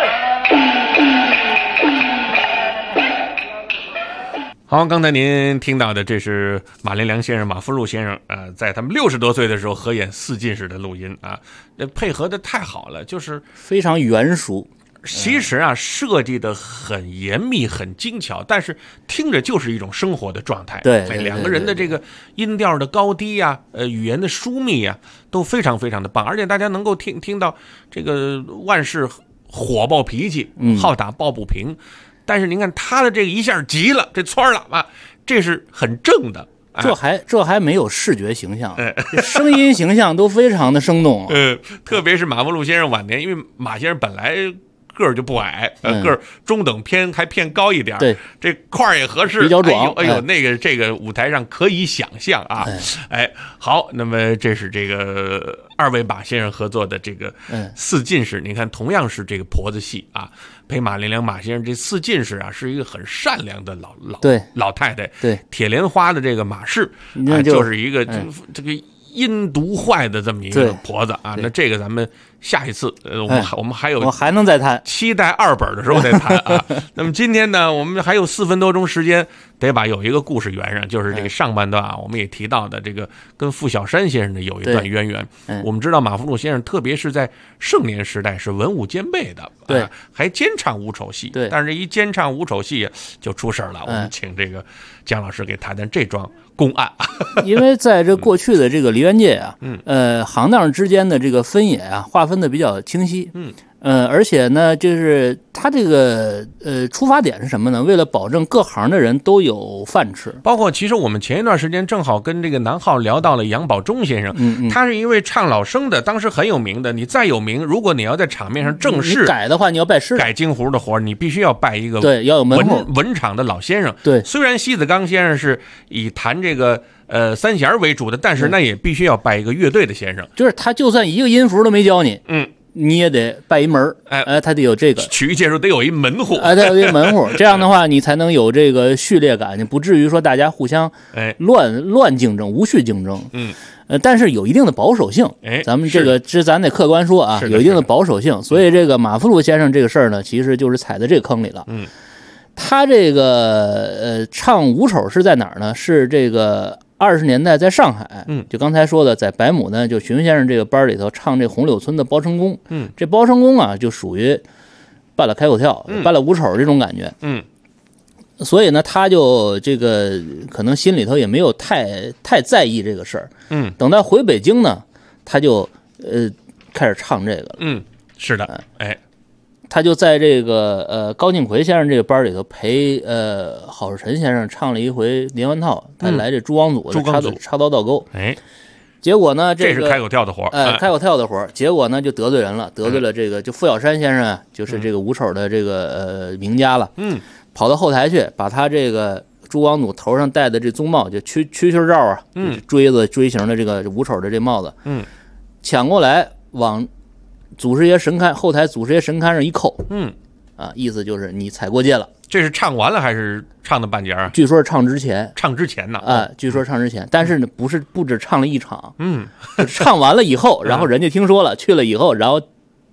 顿。好，刚才您听到的这是马连良先生、马福禄先生在他们60多岁的时候合演4进士的录音啊，配合的太好了，就是非常圆熟。 其实啊，设计的很严密、很精巧，但是听着就是一种生活的状态。 对， 两个人的这个音调的高低呀，语言的疏密呀，都非常非常的棒，而且大家能够听到这个万事火爆脾气，好打抱不平。但是您看他的这个一下急了，这窜喇叭，这是很正的。 这还没有视觉形象，声音形象都非常的生动。 特别是马福禄先生晚年，因为马先生本来个儿就不矮，个儿中等偏还偏高一点， 对， 这块儿也合适， 比较壮。 哎呦，这个舞台上可以想象啊。好，那么这是这个2位马先生合作的这个4进士，你看同样是这个婆子戏啊，陪马连良马先生这4进士啊，是一个很善良的老太太， 对， 铁莲花的这个马氏就是一个这个阴毒坏的这么一个婆子啊。那这个咱们下一次我们还能再谈， 期待2本的时候再谈啊。那么今天呢，我们还有4分多钟时间，得把有一个故事圆上，就是这个上半段啊，我们也提到的这个跟傅小山先生的有一段渊源。我们知道马福禄先生特别是在盛年时代是文武兼备的， 对， 还兼唱武丑戏， 对， 但是一兼唱武丑戏就出事了。我们请这个姜老师给谈谈这桩公案。 因为在这过去的这个梨园界啊，行当之间的这个分野啊，划分的比较清晰，而且呢，就是他这个出发点是什么呢？为了保证各行的人都有饭吃。 包括其实我们前一段时间正好跟这个南浩聊到了杨宝忠先生，他是一位唱老生的，当时很有名的。你再有名，如果你要在场面上正式改的话，你要拜师， 改京胡的活，你必须要拜一个要有门户文场的老先生。 对， 虽然西子刚先生是以弹这个三弦为主的，但是那也必须要拜一个乐队的先生。 就是他就算一个音符都没教你，你也得拜一门，他得有这个曲艺界时得有一门户， 得有一门户，这样的话你才能有这个序列感，你不至于说大家互相乱竞争，无序竞争。但是有一定的保守性，咱们这个咱得客观说啊，有一定的保守性。所以这个马福禄先生这个事儿呢，其实就是踩在这个坑里了。他这个唱武丑是在哪儿呢？是这个20年代在上海，就刚才说的，在白母呢，就荀先生这个班里头唱这红柳村的包成功，这包成功啊，就属于扮了开口跳，扮了武丑这种感觉，所以呢，他就这个可能心里头也没有太在意这个事儿，等到回北京呢，他就开始唱这个了， 是的， 他就在这个高庆奎先生这个班里头陪郝世臣先生唱了一回连环套，他来这朱光祖插刀倒钩，结果呢， 这是开口跳的活， 开口跳的活，结果呢就得罪人了，得罪了这个就傅小山先生啊，就是这个武丑的这个名家了，跑到后台去，把他这个朱光祖头上戴的这棕帽，就蛐蛐罩啊，锥形的这个武丑的这帽子，抢过来往祖师爷神龛后台祖师爷神龛上一扣，意思就是你踩过界了。 这是唱完了还是唱的半截啊？ 据说是唱之前呢， 据说唱之前，但是呢不止唱了一场，唱完了以后，然后人家听说了去了以后，然后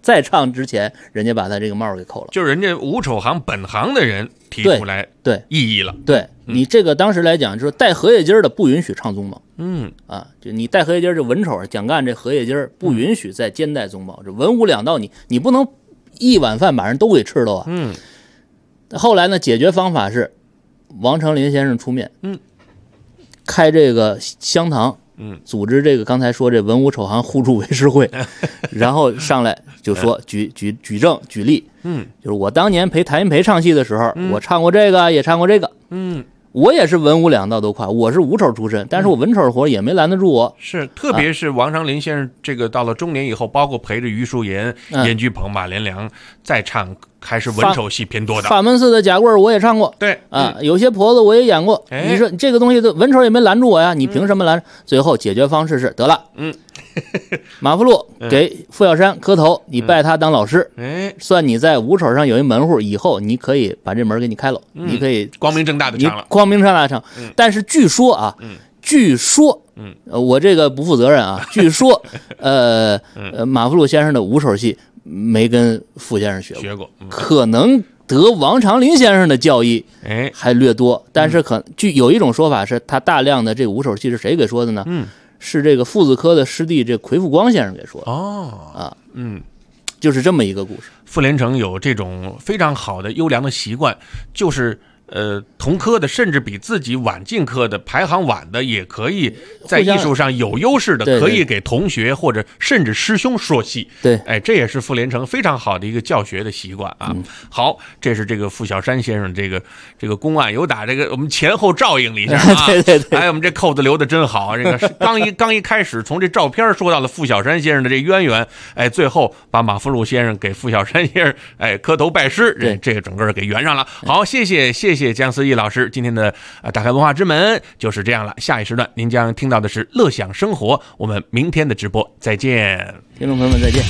再唱之前，人家把他这个帽给扣了， 就是人家吴丑行本行的人提出来对异议了。 对你这个当时来讲，就是带荷叶襟的不允许唱宗宝。就你带荷叶襟，就文丑蒋干这荷叶襟不允许在肩带宗宝，这文武两道你不能一碗饭把人都给吃了啊。后来呢，解决方法是王成林先生出面，开这个香堂。组织这个刚才说这文武丑行互助委事会，然后上来就说举证举例，就是我当年陪谭云培唱戏的时候，我唱过这个，也唱过这个，我也是文武两道都跨，我是武丑出身，但是我文丑活也没拦得住我。 是，特别是王长林先生这个到了中年以后，包括陪着余淑妍、严菊鹏、马连良再唱，还是文丑戏偏多的。 法门寺的贾贵我也唱过， 对有些婆子我也演过。你说这个东西文丑也没拦住我呀，你凭什么拦？最后解决方式是得了，马福禄给傅小山磕头，你拜他当老师，算你在武丑上有一门户，以后你可以把这门给你开了，你可以光明正大的唱了， 光明正大唱。但是据说啊，我这个不负责任啊，据说马福禄先生的武丑戏没跟傅先生学过，可能得王长林先生的教义还略多，但是有一种说法是他大量的这个武丑戏是谁给说的呢？是这个父子科的师弟这魁复光先生给说的。就是这么一个故事。 傅连城有这种非常好的优良的习惯，就是同科的甚至比自己晚进科的排行晚的也可以在艺术上有优势的，可以给同学或者甚至师兄说戏。 对， 这也是傅连城非常好的一个教学的习惯啊。好，这是这个傅小山先生这个公案，有打这个我们前后照应了一下啊。对，我们这扣子留的真好。这个刚一开始从这照片说到了傅小山先生的这渊源，最后把马福禄先生给傅小山先生磕头拜师，这个整个给圆上了。好，谢谢姜思义老师，今天的打开文化之门就是这样了。下一时段您将听到的是乐享生活，我们明天的直播再见， 听众朋友们再见。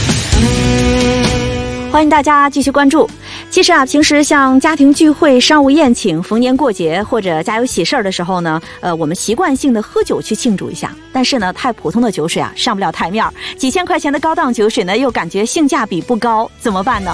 欢迎大家继续关注。其实啊，平时像家庭聚会、商务宴请、逢年过节或者家有喜事儿的时候呢，我们习惯性的喝酒去庆祝一下。但是呢，太普通的酒水啊，上不了台面，几千块钱的高档酒水呢，又感觉性价比不高，怎么办呢？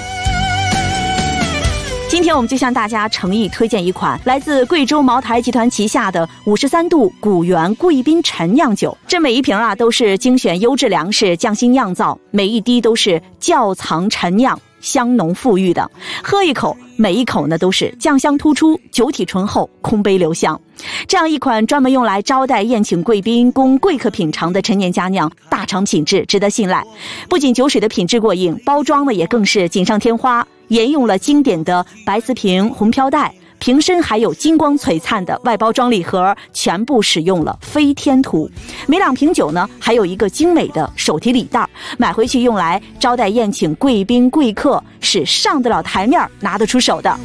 今天我们就向大家诚意推荐一款来自贵州茅台集团旗下的53度古原贵宾陈酿酒。这每一瓶啊都是精选优质粮食匠心酿造，每一滴都是窖藏陈酿，香浓馥郁的。喝一口，每一口呢都是酱香突出，酒体醇厚，空杯留香。这样一款专门用来招待宴请贵宾、供贵客品尝的陈年佳酿，大厂品质，值得信赖。不仅酒水的品质过硬，包装呢也更是锦上添花，沿用了经典的白瓷瓶、红飘带，瓶身还有金光璀璨的外包装礼盒，全部使用了飞天图。每2瓶酒呢，还有一个精美的手提礼袋，买回去用来招待宴请贵宾贵客，是上得了台面、拿得出手的。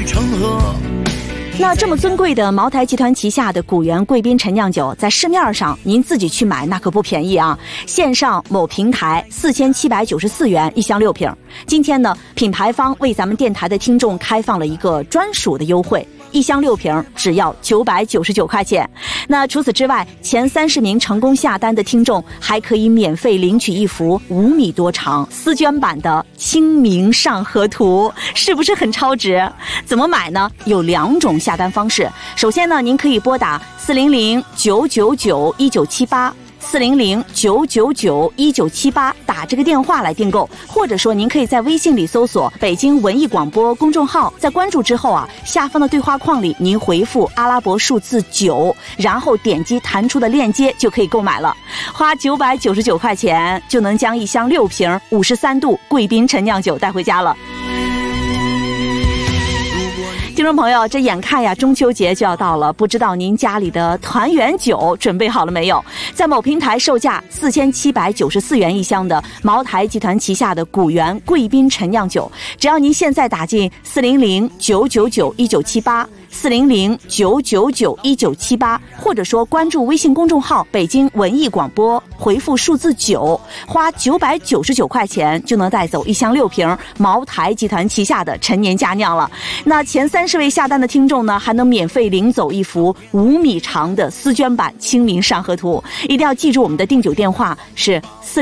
那这么尊贵的茅台集团旗下的古原贵宾陈酿酒，在市面上您自己去买那可不便宜啊！线上某平台4794元1箱6瓶。今天呢，品牌方为咱们电台的听众开放了一个专属的优惠，1箱6瓶只要999块钱。那除此之外，前30名成功下单的听众还可以免费领取一幅5米多长丝绢版的清明上河图，是不是很超值？怎么买呢？有2种下单方式。首先呢，您可以拨打400-999-1978。400-999-1978打这个电话来订购，或者说您可以在微信里搜索北京文艺广播公众号，在关注之后啊，下方的对话框里您回复阿拉伯数字9，然后点击弹出的链接就可以购买了，花999块钱就能将1箱6瓶53度贵宾陈酿酒带回家了。听众朋友，这眼看呀中秋节就要到了，不知道您家里的团圆酒准备好了没有？在某平台售价4794元1箱的茅台集团旗下的古原贵宾陈酿酒，只要您现在打进400-999-1978 400-999-1978，或者说关注微信公众号北京文艺广播，回复数字9，花999块钱就能带走1箱6瓶茅台集团旗下的陈年佳酿了。那前30 30位下单的听众呢，还能免费领走一幅5米长的丝绢版《清明上河图》。一定要记住我们的订酒电话是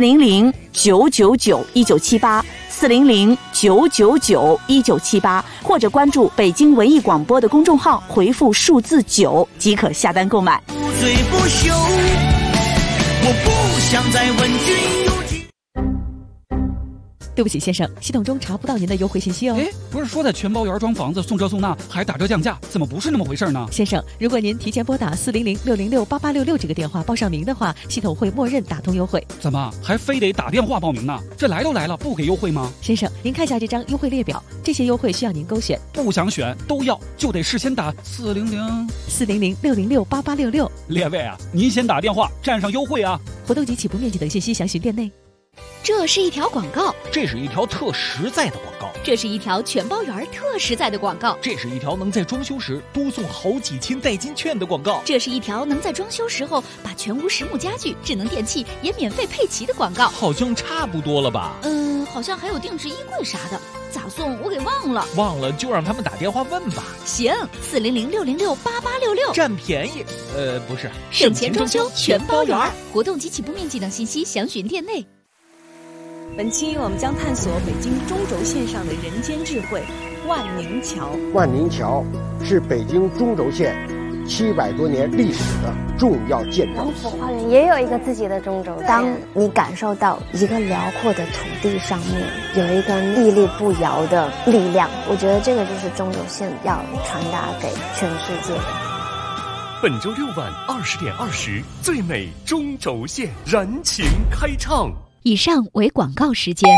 400-999-1978，400-999-1978，或者关注北京文艺广播的公众号，回复数字9即可下单购买。 不醉不休，我不想再问君有几。 对不起，先生，系统中查不到您的优惠信息哦。 哎，不是说在全包园装房子送这送那还打折降价，怎么不是那么回事呢？ 先生，如果您提前拨打400-606-8866这个电话报上名的话，系统会默认打通优惠。 怎么还非得打电话报名呢？这来都来了，不给优惠吗？ 先生，您看一下这张优惠列表，这些优惠需要您勾选。 不想选都要，就得事先打 400-606-8866。 列位啊，您先打电话占上优惠啊！ 活动及起步面积等信息详询店内。 这是一条广告， 这是一条特实在的广告， 这是一条全包园特实在的广告， 这是一条能在装修时多送好几千代金券的广告， 这是一条能在装修时候把全屋实木家具、智能电器也免费配齐的广告。 好像差不多了吧？ 好像还有定制衣柜啥的，咋送我给忘了。 忘了就让他们打电话问吧。 行，400-606-8866， 占便宜。不是， 省钱装修全包园。活动及起步面积等信息详询店内。 本期我们将探索北京中轴线上的人间智慧——万宁桥。 万宁桥是北京中轴线700多年历史的重要建筑。 王府花园也有一个自己的中轴线。当你感受到一个辽阔的土地上面有一个屹立不摇的力量，我觉得这个就是中轴线要传达给全世界的。 本周6晚20点20，最美中轴线燃情开唱。 以上为广告时间。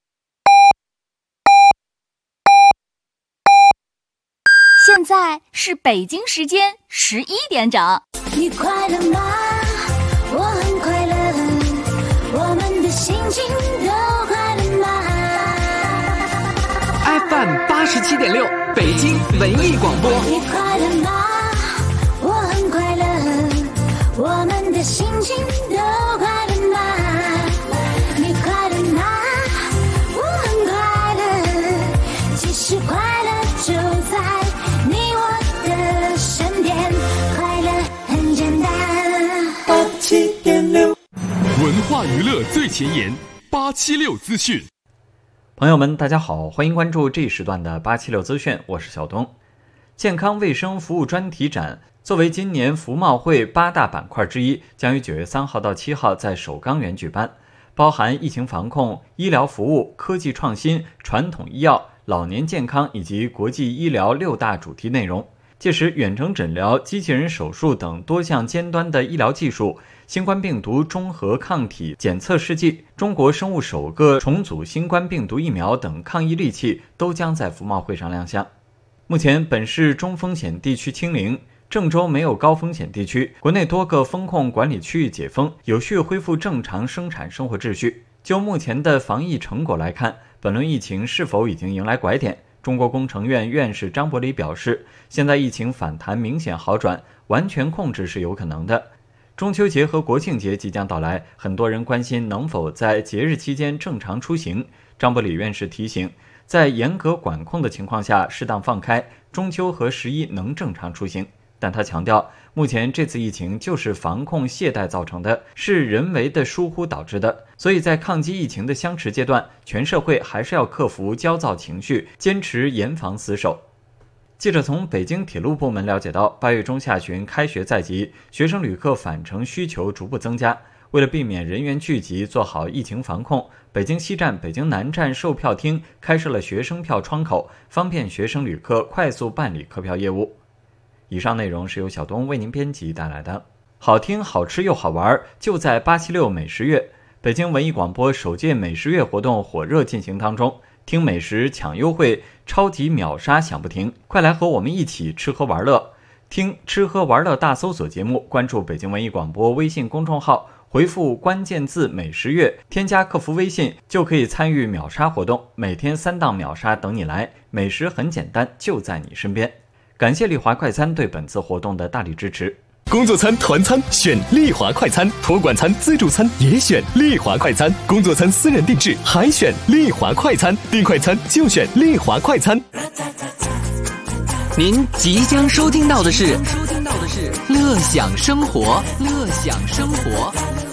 现在是北京时间11点整。 你快乐吗？我很快乐，我们的心情都快乐吗 ？FM 87.6，北京文艺广播。 你快乐吗？我很快乐，我们的心情都快乐吗？你快乐吗？我很快乐，其实快乐就在你我的身边，快乐很简单。87.6， 文化娱乐最前沿，876资讯。 朋友们，大家好，欢迎关注这一时段的876资讯，我是小东。健康卫生服务专题展作为今年服贸会8大板块之一，将于9月3号到7号在首钢园举办，包含疫情防控、医疗服务、科技创新、传统医药、老年健康以及国际医疗6大主题内容。届时，远程诊疗、机器人手术等多项尖端的医疗技术、新冠病毒中和抗体检测试剂、中国生物首个重组新冠病毒疫苗等抗疫利器都将在服贸会上亮相。目前，本市中风险地区清零，郑州没有高风险地区，国内多个风控管理区域解封，有序恢复正常生产生活秩序。就目前的防疫成果来看，本轮疫情是否已经迎来拐点？中国工程院院士张伯礼表示，现在疫情反弹明显好转，完全控制是有可能的。中秋节和国庆节即将到来，很多人关心能否在节日期间正常出行。张伯礼院士提醒，在严格管控的情况下适当放开，中秋和11能正常出行。但他强调，目前这次疫情就是防控懈怠造成的，是人为的疏忽导致的，所以在抗击疫情的相持阶段，全社会还是要克服焦躁情绪，坚持严防死守。记者从北京铁路部门了解到，8月中下旬开学在即，学生旅客返程需求逐步增加。为了避免人员聚集，做好疫情防控，北京西站、北京南站售票厅开设了学生票窗口，方便学生旅客快速办理客票业务。以上内容是由小东为您编辑带来的。好听、好吃又好玩，就在876美食月。北京文艺广播首届美食月活动火热进行当中，听美食抢优惠，超级秒杀响不停，快来和我们一起吃喝玩乐。听吃喝玩乐大搜索节目，关注北京文艺广播微信公众号，回复关键字美食月，添加客服微信就可以参与秒杀活动，每天3档秒杀等你来，美食很简单，就在你身边。感谢丽华快餐对本次活动的大力支持。 工作餐、团餐选丽华快餐，托管餐、自助餐也选丽华快餐，工作餐私人定制还选丽华快餐，订快餐就选丽华快餐。 您即将收听到的是乐享生活，乐享生活。